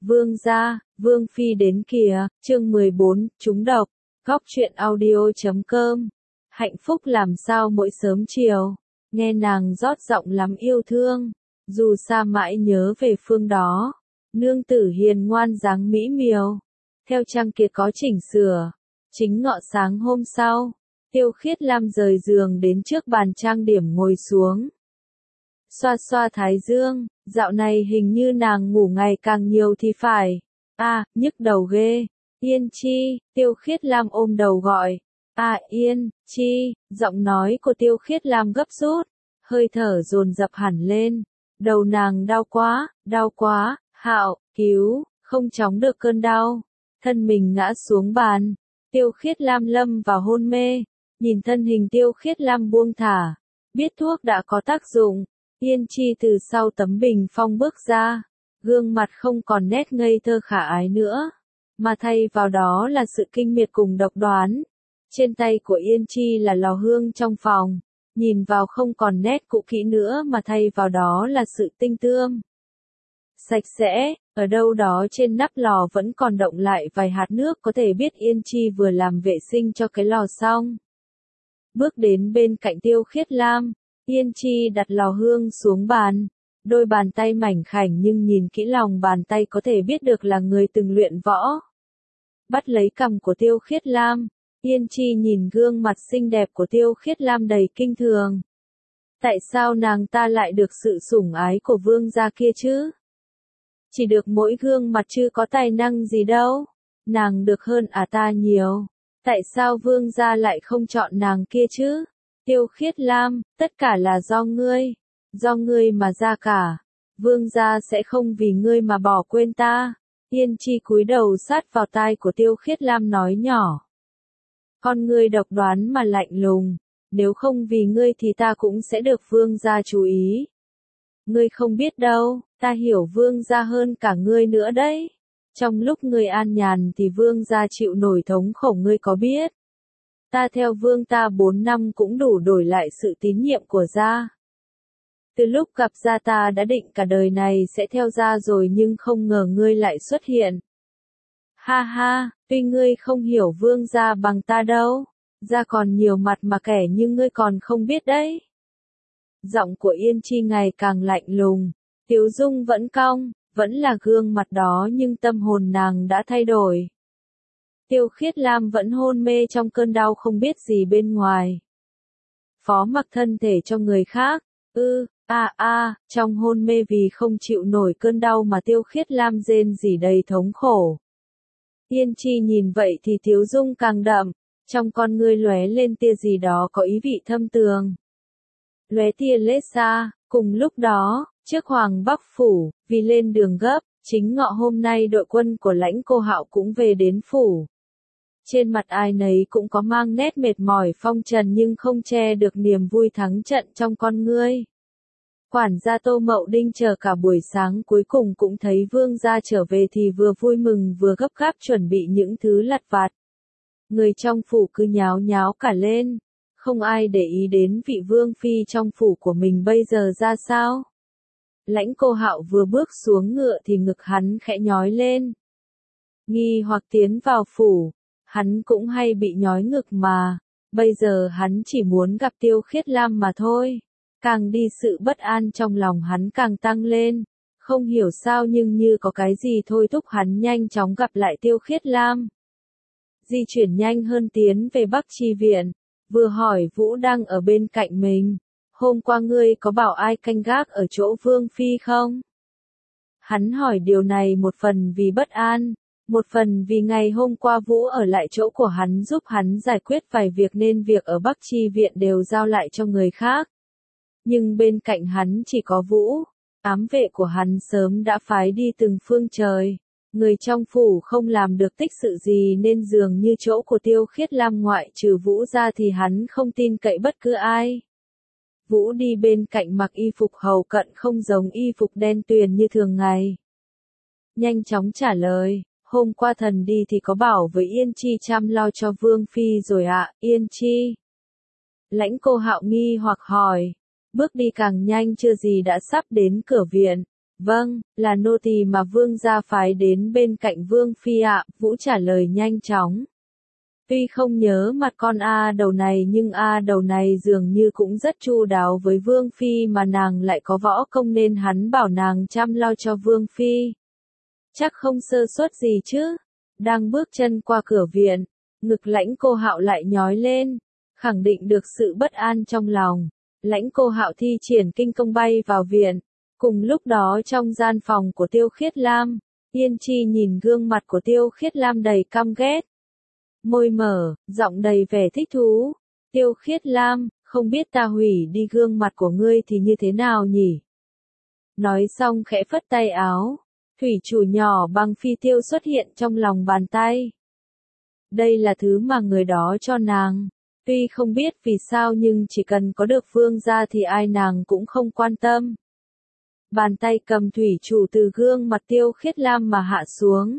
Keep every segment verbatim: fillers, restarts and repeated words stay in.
Vương gia, Vương phi đến kìa, chương mười bốn, trúng độc, góc truyện audio.com. Hạnh phúc làm sao mỗi sớm chiều, nghe nàng rót giọng lắm yêu thương, dù xa mãi nhớ về phương đó. Nương tử hiền ngoan dáng mỹ miều, theo trang kia có chỉnh sửa. Chính ngọ sáng hôm sau, Tiêu Khiết Lam rời giường đến trước bàn trang điểm ngồi xuống. Xoa xoa thái dương, dạo này hình như nàng ngủ ngày càng nhiều thì phải. A, à, nhức đầu ghê. Yên Chi, Tiêu Khiết Lam ôm đầu gọi. A à, Yên, Chi, giọng nói của Tiêu Khiết Lam gấp rút, hơi thở dồn dập hẳn lên. Đầu nàng đau quá, đau quá, Hạo, cứu, không chống được cơn đau. Thân mình ngã xuống bàn, Tiêu Khiết Lam lâm vào hôn mê, nhìn thân hình Tiêu Khiết Lam buông thả, biết thuốc đã có tác dụng. Yên Chi từ sau tấm bình phong bước ra, gương mặt không còn nét ngây thơ khả ái nữa, mà thay vào đó là sự kinh miệt cùng độc đoán. Trên tay của Yên Chi là lò hương trong phòng, nhìn vào không còn nét cũ kỹ nữa mà thay vào đó là sự tinh tươm, sạch sẽ. Ở đâu đó trên nắp lò vẫn còn đọng lại vài hạt nước, có thể biết Yên Chi vừa làm vệ sinh cho cái lò xong. Bước đến bên cạnh Tiêu Khiết Lam, Yên Chi đặt lò hương xuống bàn, đôi bàn tay mảnh khảnh nhưng nhìn kỹ lòng bàn tay có thể biết được là người từng luyện võ. Bắt lấy cằm của Tiêu Khiết Lam, Yên Chi nhìn gương mặt xinh đẹp của Tiêu Khiết Lam đầy kinh thường. Tại sao nàng ta lại được sự sủng ái của vương gia kia chứ? Chỉ được mỗi gương mặt chứ có tài năng gì đâu. Nàng được hơn à ta nhiều. Tại sao vương gia lại không chọn nàng kia chứ? Tiêu Khiết Lam, tất cả là do ngươi. Do ngươi mà ra cả. Vương gia sẽ không vì ngươi mà bỏ quên ta. Yên Chi cúi đầu sát vào tai của Tiêu Khiết Lam nói nhỏ. Con ngươi độc đoán mà lạnh lùng. Nếu không vì ngươi thì ta cũng sẽ được vương gia chú ý. Ngươi không biết đâu, ta hiểu vương gia hơn cả ngươi nữa đấy. Trong lúc ngươi an nhàn thì vương gia chịu nổi thống khổ, ngươi có biết? Ta theo vương ta bốn năm cũng đủ đổi lại sự tín nhiệm của gia. Từ lúc gặp gia ta đã định cả đời này sẽ theo gia rồi, nhưng không ngờ ngươi lại xuất hiện. Ha ha, tuy ngươi không hiểu vương gia bằng ta đâu, gia còn nhiều mặt mà kể nhưng ngươi còn không biết đấy. Giọng của Yên Chi ngày càng lạnh lùng, tiếu dung vẫn cong, vẫn là gương mặt đó nhưng tâm hồn nàng đã thay đổi. Tiêu Khiết Lam vẫn hôn mê trong cơn đau không biết gì bên ngoài. Phó mặc thân thể cho người khác, ư, a a, trong hôn mê vì không chịu nổi cơn đau mà Tiêu Khiết Lam rên rỉ đầy thống khổ. Yên Chi nhìn vậy thì tiếu dung càng đậm, trong con ngươi lóe lên tia gì đó có ý vị thâm tường. Lóe tia lết xa, cùng lúc đó, trước Hoàng Bắc Phủ, vì lên đường gấp, chính ngọ hôm nay đội quân của Lãnh Cô Hạo cũng về đến phủ. Trên mặt ai nấy cũng có mang nét mệt mỏi phong trần nhưng không che được niềm vui thắng trận trong con ngươi. Quản gia Tô Mậu Đinh chờ cả buổi sáng cuối cùng cũng thấy vương gia trở về thì vừa vui mừng vừa gấp gáp chuẩn bị những thứ lặt vặt. Người trong phủ cứ nháo nháo cả lên. Không ai để ý đến vị vương phi trong phủ của mình bây giờ ra sao. Lãnh Cô Hạo vừa bước xuống ngựa thì ngực hắn khẽ nhói lên. Nghi hoặc tiến vào phủ, hắn cũng hay bị nhói ngực mà, bây giờ hắn chỉ muốn gặp Tiêu Khiết Lam mà thôi. Càng đi sự bất an trong lòng hắn càng tăng lên, không hiểu sao nhưng như có cái gì thôi thúc hắn nhanh chóng gặp lại Tiêu Khiết Lam. Di chuyển nhanh hơn tiến về Bắc Chi Viện. Vừa hỏi Vũ đang ở bên cạnh mình, hôm qua ngươi có bảo ai canh gác ở chỗ vương phi không? Hắn hỏi điều này một phần vì bất an, một phần vì ngày hôm qua Vũ ở lại chỗ của hắn giúp hắn giải quyết vài việc nên việc ở Bắc Chi Viện đều giao lại cho người khác. Nhưng bên cạnh hắn chỉ có Vũ, ám vệ của hắn sớm đã phái đi từng phương trời. Người trong phủ không làm được tích sự gì nên dường như chỗ của Tiêu Khiết Lam ngoại trừ Vũ ra thì hắn không tin cậy bất cứ ai. Vũ đi bên cạnh mặc y phục hầu cận không giống y phục đen tuyền như thường ngày. Nhanh chóng trả lời, hôm qua thần đi thì có bảo với Yên Chi chăm lo cho vương phi rồi ạ, à, Yên Chi. Lãnh Cô Hạo nghi hoặc hỏi, bước đi càng nhanh chưa gì đã sắp đến cửa viện. Vâng, là nô tỳ mà vương gia phái đến bên cạnh vương phi ạ, Vũ trả lời nhanh chóng. Tuy không nhớ mặt con A đầu này nhưng A đầu này dường như cũng rất chu đáo với vương phi mà nàng lại có võ công nên hắn bảo nàng chăm lo cho vương phi. Chắc không sơ suất gì chứ. Đang bước chân qua cửa viện, ngực Lãnh Cô Hạo lại nhói lên, khẳng định được sự bất an trong lòng. Lãnh Cô Hạo thi triển kinh công bay vào viện. Cùng lúc đó trong gian phòng của Tiêu Khiết Lam, Yên Chi nhìn gương mặt của Tiêu Khiết Lam đầy căm ghét. Môi mở, giọng đầy vẻ thích thú. Tiêu Khiết Lam, không biết ta hủy đi gương mặt của ngươi thì như thế nào nhỉ? Nói xong khẽ phất tay áo. Thủy chủ nhỏ bằng phi tiêu xuất hiện trong lòng bàn tay. Đây là thứ mà người đó cho nàng. Tuy không biết vì sao nhưng chỉ cần có được vương gia thì ai nàng cũng không quan tâm. Bàn tay cầm thủy chủ từ gương mặt Tiêu Khiết Lam mà hạ xuống.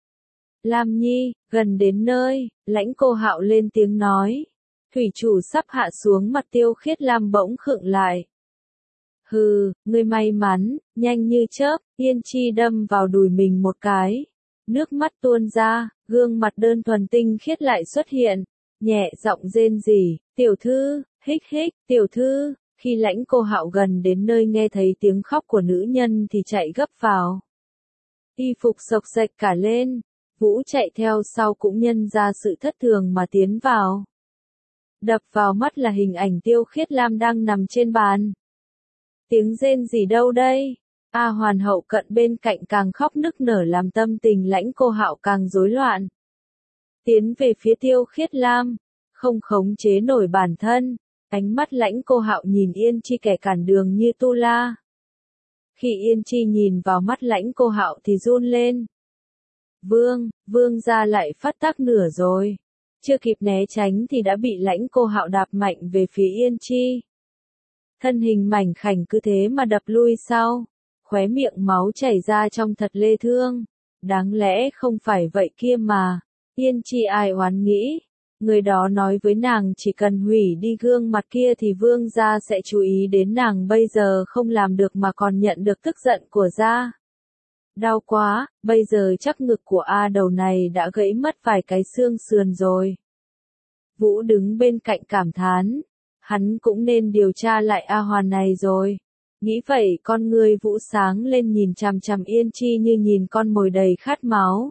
Lam Nhi, gần đến nơi, Lãnh Cô Hạo lên tiếng nói. Thủy chủ sắp hạ xuống mặt Tiêu Khiết Lam bỗng khựng lại. Hừ, ngươi may mắn, nhanh như chớp, Yên Chi đâm vào đùi mình một cái. Nước mắt tuôn ra, gương mặt đơn thuần tinh khiết lại xuất hiện. Nhẹ giọng rên rỉ, tiểu thư, hích hích, tiểu thư. Khi Lãnh Cô Hạo gần đến nơi nghe thấy tiếng khóc của nữ nhân thì chạy gấp vào. Y phục xộc xệch cả lên. Vũ chạy theo sau cũng nhân ra sự thất thường mà tiến vào. Đập vào mắt là hình ảnh Tiêu Khiết Lam đang nằm trên bàn. Tiếng rên gì đâu đây? A Hoàn hậu cận bên cạnh càng khóc nức nở làm tâm tình Lãnh Cô Hạo càng rối loạn. Tiến về phía Tiêu Khiết Lam, không khống chế nổi bản thân, ánh mắt Lãnh Cô Hạo nhìn Yên Chi kẻ cản đường như tu la. Khi Yên Chi nhìn vào mắt Lãnh Cô Hạo thì run lên. Vương, vương gia lại phát tác nửa rồi. Chưa kịp né tránh thì đã bị Lãnh Cô Hạo đạp mạnh về phía Yên Chi. Thân hình mảnh khảnh cứ thế mà đập lui sau, khóe miệng máu chảy ra trong thật lê thương. Đáng lẽ không phải vậy kia mà. Yên Chi ai oán nghĩ. Người đó nói với nàng chỉ cần hủy đi gương mặt kia thì vương gia sẽ chú ý đến nàng bây giờ không làm được mà còn nhận được tức giận của gia. Đau quá, bây giờ chắc ngực của A đầu này đã gãy mất vài cái xương sườn rồi. Vũ đứng bên cạnh cảm thán. Hắn cũng nên điều tra lại A Hoàn này rồi. Nghĩ vậy con người Vũ sáng lên nhìn chằm chằm Yên Chi như nhìn con mồi đầy khát máu.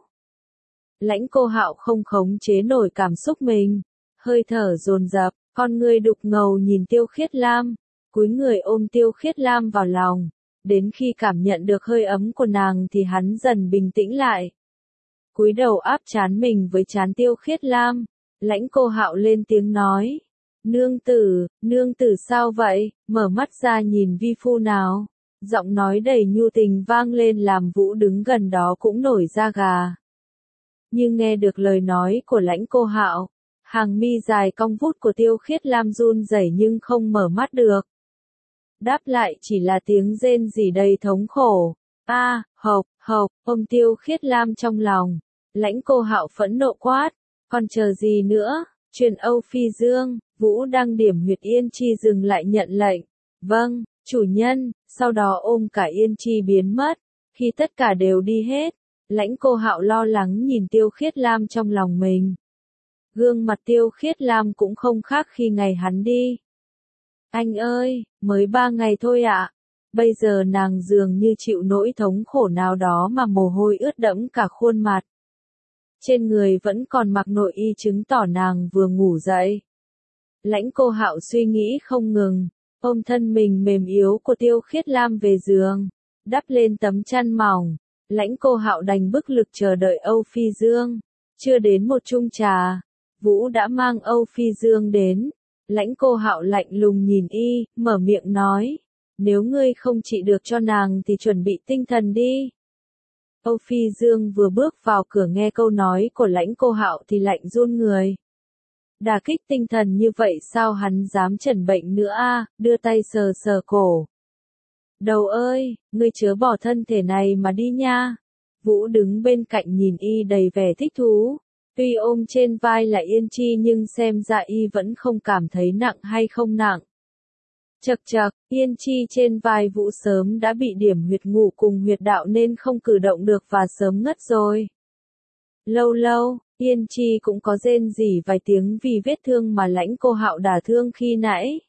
Lãnh Cô Hạo không khống chế nổi cảm xúc mình. Hơi thở dồn dập, con người đục ngầu nhìn Tiêu Khiết Lam. Cúi người ôm Tiêu Khiết Lam vào lòng. Đến khi cảm nhận được hơi ấm của nàng thì hắn dần bình tĩnh lại. Cúi đầu áp trán mình với trán Tiêu Khiết Lam. Lãnh Cô Hạo lên tiếng nói. Nương tử, nương tử sao vậy, mở mắt ra nhìn vi phu nào. Giọng nói đầy nhu tình vang lên làm Vũ đứng gần đó cũng nổi da gà. Nhưng nghe được lời nói của Lãnh Cô Hạo, hàng mi dài cong vút của Tiêu Khiết Lam run rẩy nhưng không mở mắt được. Đáp lại chỉ là tiếng rên rỉ đầy thống khổ. A, à, hộc, hộc, ôm Tiêu Khiết Lam trong lòng. Lãnh Cô Hạo phẫn nộ quát, còn chờ gì nữa, truyền Âu Phi Dương. Vũ đang điểm huyệt Yên Chi dừng lại nhận lệnh. Vâng, chủ nhân, sau đó ôm cả Yên Chi biến mất. Khi tất cả đều đi hết, Lãnh Cô Hạo lo lắng nhìn Tiêu Khiết Lam trong lòng mình. Gương mặt Tiêu Khiết Lam cũng không khác khi ngày hắn đi. Anh ơi, mới ba ngày thôi ạ. Bây giờ nàng dường như chịu nỗi thống khổ nào đó mà mồ hôi ướt đẫm cả khuôn mặt. Trên người vẫn còn mặc nội y chứng tỏ nàng vừa ngủ dậy. Lãnh Cô Hạo suy nghĩ không ngừng, ôm thân mình mềm yếu của Tiêu Khiết Lam về giường, đắp lên tấm chăn mỏng. Lãnh Cô Hạo đành bức lực chờ đợi Âu Phi Dương. Chưa đến một chung trà, Vũ đã mang Âu Phi Dương đến. Lãnh Cô Hạo lạnh lùng nhìn y, mở miệng nói, nếu ngươi không trị được cho nàng thì chuẩn bị tinh thần đi. Âu Phi Dương vừa bước vào cửa nghe câu nói của Lãnh Cô Hạo thì lạnh run người. Đả kích tinh thần như vậy sao hắn dám chẩn bệnh nữa a? À, đưa tay sờ sờ cổ. Đầu ơi, ngươi chớ bỏ thân thể này mà đi nha. Vũ đứng bên cạnh nhìn y đầy vẻ thích thú. Tuy ôm trên vai là Yên Chi nhưng xem ra y vẫn không cảm thấy nặng hay không nặng. Chậc chậc, Yên Chi trên vai Vũ sớm đã bị điểm huyệt ngủ cùng huyệt đạo nên không cử động được và sớm ngất rồi. Lâu lâu, Yên Chi cũng có rên rỉ vài tiếng vì vết thương mà Lãnh Cô Hạo đả thương khi nãy.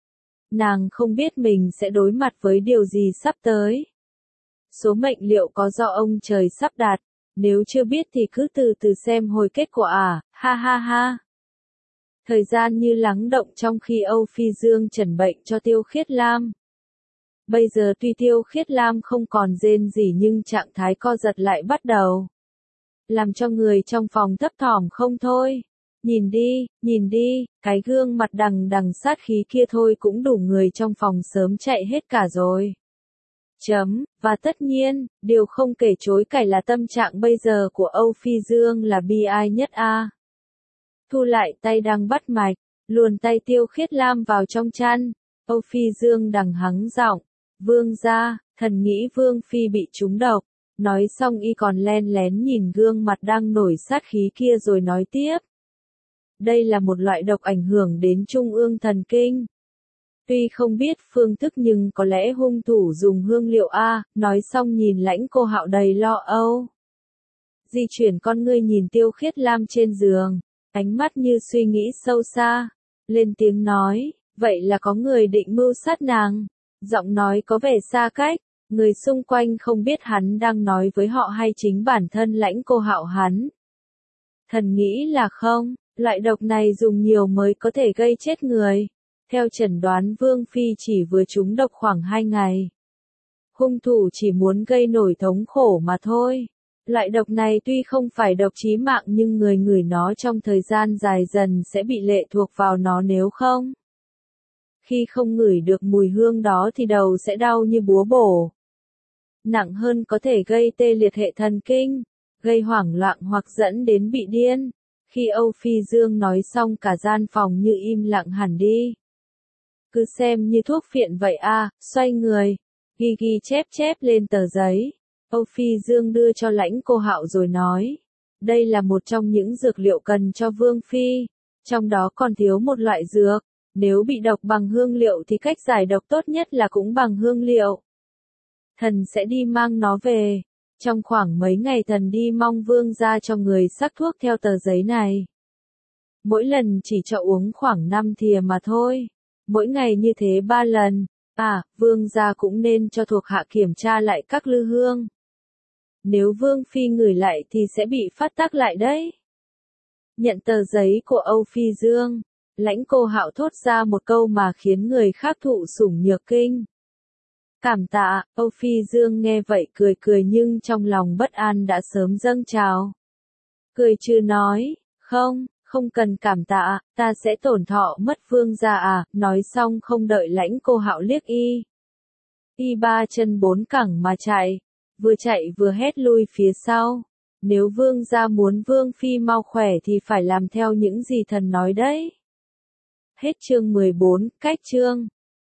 Nàng không biết mình sẽ đối mặt với điều gì sắp tới. Số mệnh liệu có do ông trời sắp đặt, nếu chưa biết thì cứ từ từ xem hồi kết quả à, ha ha ha. Thời gian như lắng động trong khi Âu Phi Dương chẩn bệnh cho Tiêu Khiết Lam. Bây giờ tuy Tiêu Khiết Lam không còn rên rỉ nhưng trạng thái co giật lại bắt đầu. Làm cho người trong phòng thấp thỏm không thôi. Nhìn đi, nhìn đi, cái gương mặt đằng đằng sát khí kia thôi cũng đủ người trong phòng sớm chạy hết cả rồi. Chấm, và tất nhiên, điều không kể chối cãi là tâm trạng bây giờ của Âu Phi Dương là bi ai nhất a. À. Thu lại tay đang bắt mạch, luồn tay Tiêu Khiết Lam vào trong chăn, Âu Phi Dương đằng hắng giọng, Vương gia, thần nghĩ Vương Phi bị trúng độc. Nói xong y còn len lén nhìn gương mặt đang nổi sát khí kia rồi nói tiếp. Đây là một loại độc ảnh hưởng đến trung ương thần kinh. Tuy không biết phương thức nhưng có lẽ hung thủ dùng hương liệu A, nói xong nhìn Lãnh Cô Hạo đầy lo âu. Di chuyển con ngươi nhìn Tiêu Khiết Lam trên giường, ánh mắt như suy nghĩ sâu xa, lên tiếng nói, vậy là có người định mưu sát nàng. Giọng nói có vẻ xa cách, người xung quanh không biết hắn đang nói với họ hay chính bản thân Lãnh Cô Hạo hắn. Thần nghĩ là không, loại độc này dùng nhiều mới có thể gây chết người. Theo chẩn đoán Vương Phi chỉ vừa trúng độc khoảng hai ngày. Hung thủ chỉ muốn gây nổi thống khổ mà thôi. Loại độc này tuy không phải độc chí mạng nhưng người ngửi nó trong thời gian dài dần sẽ bị lệ thuộc vào nó nếu không. Khi không ngửi được mùi hương đó thì đầu sẽ đau như búa bổ. Nặng hơn có thể gây tê liệt hệ thần kinh, gây hoảng loạn hoặc dẫn đến bị điên. Khi Âu Phi Dương nói xong cả gian phòng như im lặng hẳn đi. Cứ xem như thuốc phiện vậy à, xoay người, ghi ghi chép chép lên tờ giấy. Âu Phi Dương đưa cho Lãnh Cô Hạo rồi nói. Đây là một trong những dược liệu cần cho Vương Phi. Trong đó còn thiếu một loại dược. Nếu bị độc bằng hương liệu thì cách giải độc tốt nhất là cũng bằng hương liệu. Thần sẽ đi mang nó về. Trong khoảng mấy ngày thần đi mong Vương gia cho người sắc thuốc theo tờ giấy này. Mỗi lần chỉ cho uống khoảng năm thìa mà thôi. Mỗi ngày như thế ba lần. À, Vương gia cũng nên cho thuộc hạ kiểm tra lại các lư hương. Nếu Vương Phi ngửi lại thì sẽ bị phát tác lại đấy. Nhận tờ giấy của Âu Phi Dương, Lãnh Cô Hạo thốt ra một câu mà khiến người khác thụ sủng nhược kinh. Cảm tạ, Âu Phi Dương nghe vậy cười cười nhưng trong lòng bất an đã sớm dâng trào. Cười chưa nói, không, không cần cảm tạ, ta sẽ tổn thọ mất Vương gia à, nói xong không đợi Lãnh Cô Hạo liếc y. Y ba chân bốn cẳng mà chạy, vừa chạy vừa hét lui phía sau. Nếu Vương gia muốn Vương Phi mau khỏe thì phải làm theo những gì thần nói đấy. Hết chương mười bốn, cách chương.